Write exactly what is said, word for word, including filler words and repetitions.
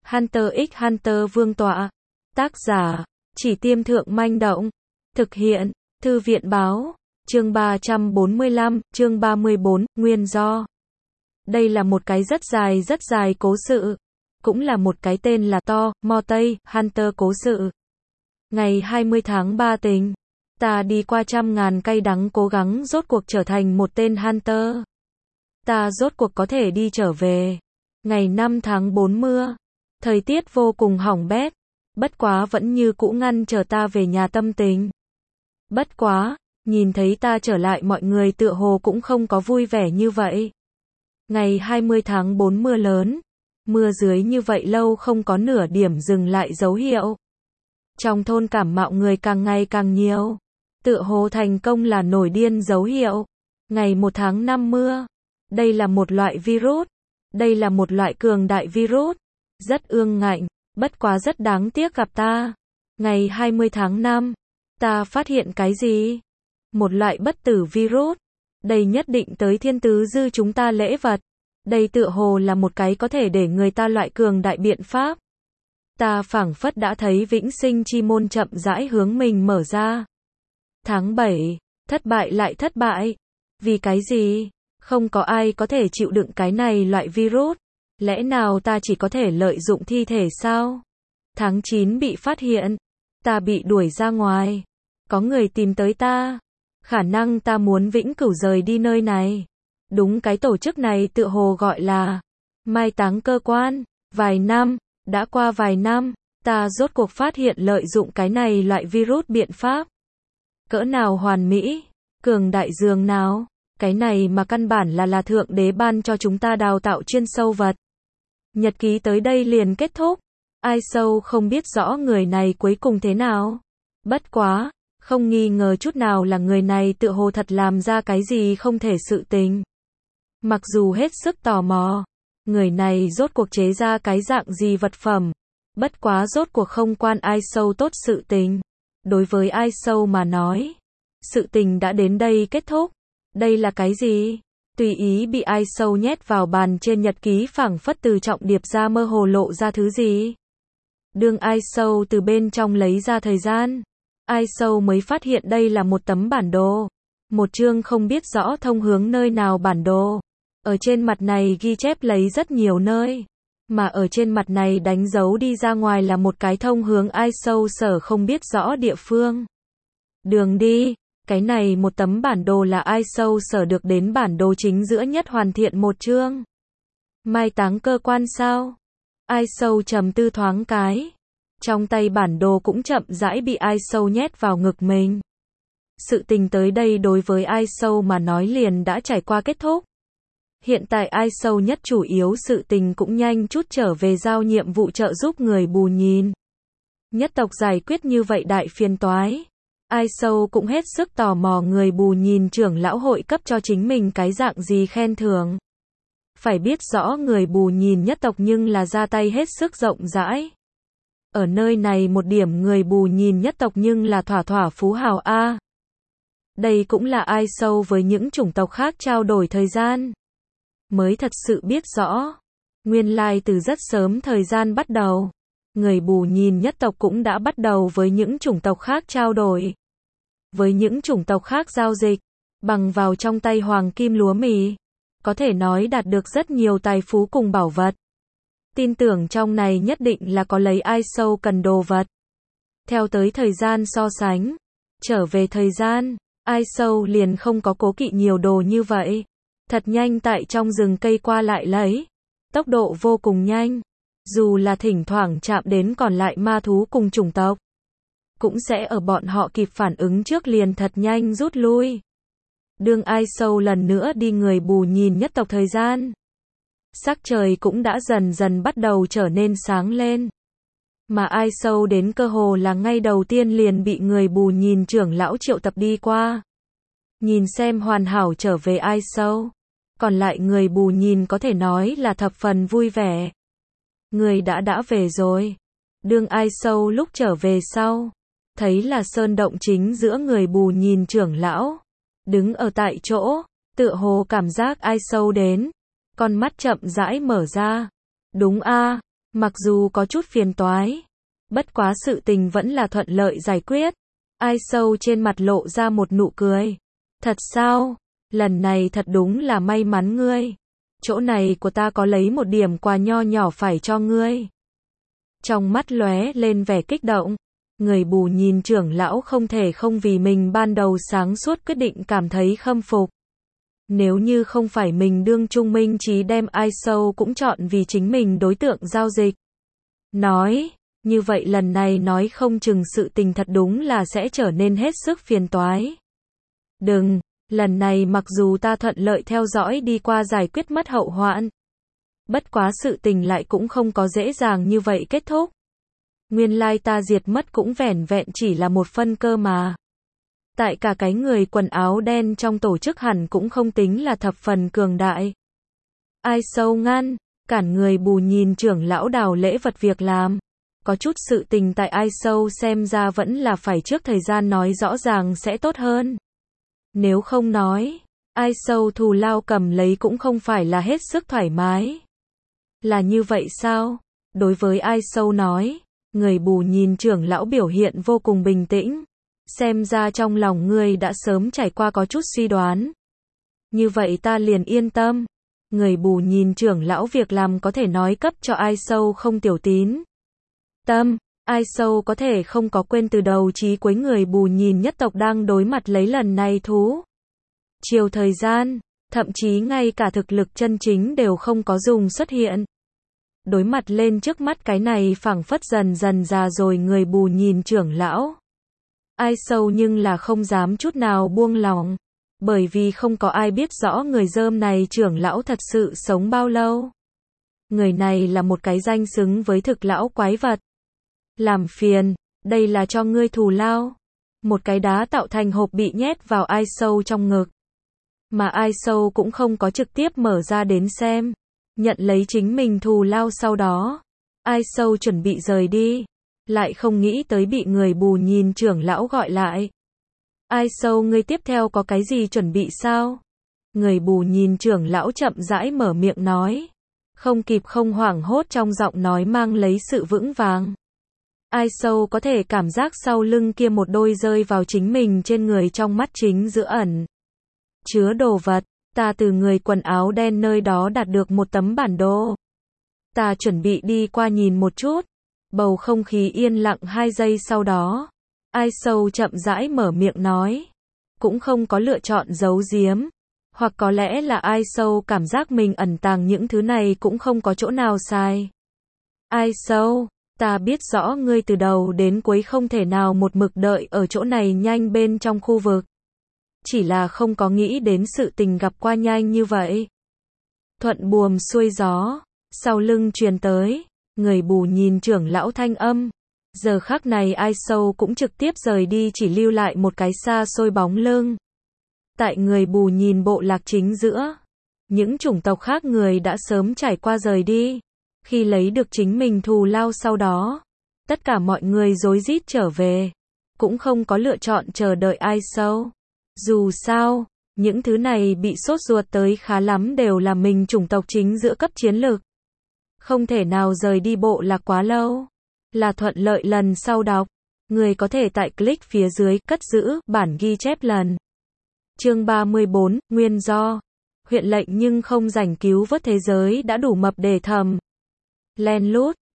Hunter x Hunter Vương tọa. Tác giả, Chỉ Tiêm Thượng Manh Động. Thực hiện, Thư viện Báo. Chương ba trăm bốn mươi lăm, chương ba mươi bốn, nguyên do. Đây là một cái rất dài rất dài cố sự. Cũng là một cái tên là to, mo tây, Hunter cố sự. Ngày hai mươi tháng ba tình. Ta đi qua trăm ngàn cay đắng cố gắng rốt cuộc trở thành một tên Hunter. Ta rốt cuộc có thể đi trở về. Ngày năm tháng bốn mưa. Thời tiết vô cùng hỏng bét. Bất quá vẫn như cũ ngăn chờ ta về nhà tâm tình. Bất quá, nhìn thấy ta trở lại mọi người tựa hồ cũng không có vui vẻ như vậy. Ngày hai mươi tháng bốn mưa lớn. Mưa dưới như vậy lâu không có nửa điểm dừng lại dấu hiệu. Trong thôn cảm mạo người càng ngày càng nhiều. Tựa hồ thành công là nổi điên dấu hiệu. Ngày một tháng năm mưa. Đây là một loại virus. Đây là một loại cường đại virus. Rất ương ngạnh, bất quá rất đáng tiếc gặp ta. Ngày hai mươi tháng năm. Ta phát hiện cái gì? Một loại bất tử virus. Đây nhất định tới thiên tứ dư chúng ta lễ vật. Đây tựa hồ là một cái có thể để người ta loại cường đại biện pháp. Ta phảng phất đã thấy vĩnh sinh chi môn chậm rãi hướng mình mở ra. Tháng bảy, thất bại lại thất bại. Vì cái gì? Không có ai có thể chịu đựng cái này loại virus. Lẽ nào ta chỉ có thể lợi dụng thi thể sao? Tháng chín bị phát hiện. Ta bị đuổi ra ngoài. Có người tìm tới ta. Khả năng ta muốn vĩnh cửu rời đi nơi này. Đúng, cái tổ chức này tựa hồ gọi là mai táng cơ quan. Vài năm, đã qua vài năm, ta rốt cuộc phát hiện lợi dụng cái này loại virus biện pháp. Cỡ nào hoàn mỹ, cường đại dường nào, cái này mà căn bản là là thượng đế ban cho chúng ta đào tạo chuyên sâu vật. Nhật ký tới đây liền kết thúc. Ai sâu không biết rõ người này cuối cùng thế nào. Bất quá, không nghi ngờ chút nào là người này tựa hồ thật làm ra cái gì không thể sự tình. Mặc dù hết sức tò mò, người này rốt cuộc chế ra cái dạng gì vật phẩm. Bất quá rốt cuộc không quan ai sâu tốt sự tình. Đối với ai sâu mà nói, sự tình đã đến đây kết thúc. Đây là cái gì? Tùy ý bị ai sâu nhét vào bàn trên nhật ký phảng phất từ trọng điệp ra mơ hồ lộ ra thứ gì. Đương ai sâu từ bên trong lấy ra thời gian. Ai sâu mới phát hiện đây là một tấm bản đồ. Một chương không biết rõ thông hướng nơi nào bản đồ. Ở trên mặt này ghi chép lấy rất nhiều nơi. Mà ở trên mặt này đánh dấu đi ra ngoài là một cái thông hướng ai sâu sở không biết rõ địa phương. Đường đi. Cái này một tấm bản đồ là ai sâu sở được đến bản đồ chính giữa nhất hoàn thiện một chương. Mai táng cơ quan sao? Ai sâu trầm tư thoáng cái. Trong tay bản đồ cũng chậm rãi bị ai sâu nhét vào ngực mình. Sự tình tới đây đối với ai sâu mà nói liền đã trải qua kết thúc. Hiện tại ai sâu nhất chủ yếu sự tình cũng nhanh chút trở về giao nhiệm vụ trợ giúp người bù nhìn. Nhất tộc giải quyết như vậy đại phiền toái. Ai sâu cũng hết sức tò mò người bù nhìn trưởng lão hội cấp cho chính mình cái dạng gì khen thưởng. Phải biết rõ người bù nhìn nhất tộc nhưng là ra tay hết sức rộng rãi. Ở nơi này một điểm người bù nhìn nhất tộc nhưng là thỏa thỏa phú hào A. Đây cũng là ai sâu với những chủng tộc khác trao đổi thời gian. Mới thật sự biết rõ. Nguyên lai từ rất sớm thời gian bắt đầu. Người bù nhìn nhất tộc cũng đã bắt đầu với những chủng tộc khác trao đổi. Với những chủng tộc khác giao dịch. Bằng vào trong tay hoàng kim lúa mì. Có thể nói đạt được rất nhiều tài phú cùng bảo vật. Tin tưởng trong này nhất định là có lấy ai sâu cần đồ vật. Theo tới thời gian so sánh. Trở về thời gian. Ai sâu liền không có cố kỵ nhiều đồ như vậy. Thật nhanh tại trong rừng cây qua lại lấy. Tốc độ vô cùng nhanh. Dù là thỉnh thoảng chạm đến còn lại ma thú cùng chủng tộc. Cũng sẽ ở bọn họ kịp phản ứng trước liền thật nhanh rút lui. Đương ai sâu lần nữa đi người bù nhìn nhất tộc thời gian. Sắc trời cũng đã dần dần bắt đầu trở nên sáng lên. Mà ai sâu đến cơ hồ là ngay đầu tiên liền bị người bù nhìn trưởng lão triệu tập đi qua. Nhìn xem hoàn hảo trở về ai sâu. Còn lại người bù nhìn có thể nói là thập phần vui vẻ. Người đã đã về rồi. Đương ai sâu lúc trở về sau. Thấy là sơn động chính giữa người bù nhìn trưởng lão. Đứng ở tại chỗ. Tựa hồ cảm giác ai sâu đến. Con mắt chậm rãi mở ra. Đúng a, Mặc dù có chút phiền toái, bất quá sự tình vẫn là thuận lợi giải quyết. Ai Sâu trên mặt lộ ra một nụ cười. Thật sao? Lần này thật đúng là may mắn ngươi. Chỗ này của ta có lấy một điểm quà nho nhỏ phải cho ngươi. Trong mắt lóe lên vẻ kích động. Người bù nhìn trưởng lão không thể không vì mình ban đầu sáng suốt quyết định cảm thấy khâm phục. Nếu như không phải mình đương trung minh trí đem Ai Sâu cũng chọn vì chính mình đối tượng giao dịch. Nói, như vậy lần này nói không chừng sự tình thật đúng là sẽ trở nên hết sức phiền toái. Đừng, lần này mặc dù ta thuận lợi theo dõi đi qua giải quyết mất hậu hoạn. Bất quá sự tình lại cũng không có dễ dàng như vậy kết thúc. Nguyên lai ta diệt mất cũng vẻn vẹn chỉ là một phân cơ mà. Tại cả cái người quần áo đen trong tổ chức hẳn cũng không tính là thập phần cường đại. Ai Sâu ngăn, cản người bù nhìn trưởng lão đào lễ vật việc làm. Có chút sự tình tại Ai Sâu xem ra vẫn là phải trước thời gian nói rõ ràng sẽ tốt hơn. Nếu không nói, Ai Sâu thù lao cầm lấy cũng không phải là hết sức thoải mái. Là như vậy sao? Đối với Ai Sâu nói, người bù nhìn trưởng lão biểu hiện vô cùng bình tĩnh. Xem ra trong lòng ngươi đã sớm trải qua có chút suy đoán. Như vậy ta liền yên tâm. Người bù nhìn trưởng lão việc làm có thể nói cấp cho Ai Sâu không tiểu tín. Tâm, Ai Sâu có thể không có quên từ đầu chí cuối người bù nhìn nhất tộc đang đối mặt lấy lần này thú. Chiều thời gian, thậm chí ngay cả thực lực chân chính đều không có dùng xuất hiện. Đối mặt lên trước mắt cái này phảng phất dần dần già rồi người bù nhìn trưởng lão. Ai Sâu nhưng là không dám chút nào buông lòng. Bởi vì không có ai biết rõ người dơm này trưởng lão thật sự sống bao lâu. Người này là một cái danh xứng với thực lão quái vật. Làm phiền, đây là cho ngươi thù lao. Một cái đá tạo thành hộp bị nhét vào Ai Sâu trong ngực. Mà Ai Sâu cũng không có trực tiếp mở ra đến xem. Nhận lấy chính mình thù lao sau đó. Ai Sâu chuẩn bị rời đi. Lại không nghĩ tới bị người bù nhìn trưởng lão gọi lại. Ai Sâu ngươi tiếp theo có cái gì chuẩn bị sao? Người bù nhìn trưởng lão chậm rãi mở miệng nói. Không kịp không hoảng hốt trong giọng nói mang lấy sự vững vàng. Ai Sâu có thể cảm giác sau lưng kia một đôi rơi vào chính mình trên người trong mắt chính giữa ẩn. Chứa đồ vật, ta từ người quần áo đen nơi đó đạt được một tấm bản đồ. Ta chuẩn bị đi qua nhìn một chút. Bầu không khí yên lặng hai giây sau đó. Ai Sâu chậm rãi mở miệng nói. Cũng không có lựa chọn giấu giếm. Hoặc có lẽ là Ai Sâu cảm giác mình ẩn tàng những thứ này cũng không có chỗ nào sai. Ai Sâu, ta biết rõ ngươi từ đầu đến cuối không thể nào một mực đợi ở chỗ này nhanh bên trong khu vực. Chỉ là không có nghĩ đến sự tình gặp qua nhanh như vậy. Thuận buồm xuôi gió. Sau lưng truyền tới. Người bù nhìn trưởng lão thanh âm. Giờ khắc này Ai Sâu cũng trực tiếp rời đi chỉ lưu lại một cái xa xôi bóng lưng. Tại người bù nhìn bộ lạc chính giữa. Những chủng tộc khác người đã sớm trải qua rời đi. Khi lấy được chính mình thù lao sau đó. Tất cả mọi người rối rít trở về. Cũng không có lựa chọn chờ đợi Ai Sâu. Dù sao, những thứ này bị sốt ruột tới khá lắm đều là mình chủng tộc chính giữa cấp chiến lược. Không thể nào rời đi bộ lạc quá lâu. Là thuận lợi lần sau đọc. Người có thể tại click phía dưới cất giữ bản ghi chép lần. Chương ba mươi bốn, nguyên do. Huyện lệnh nhưng không rảnh cứu vớt thế giới đã đủ mập để thầm. Len lút,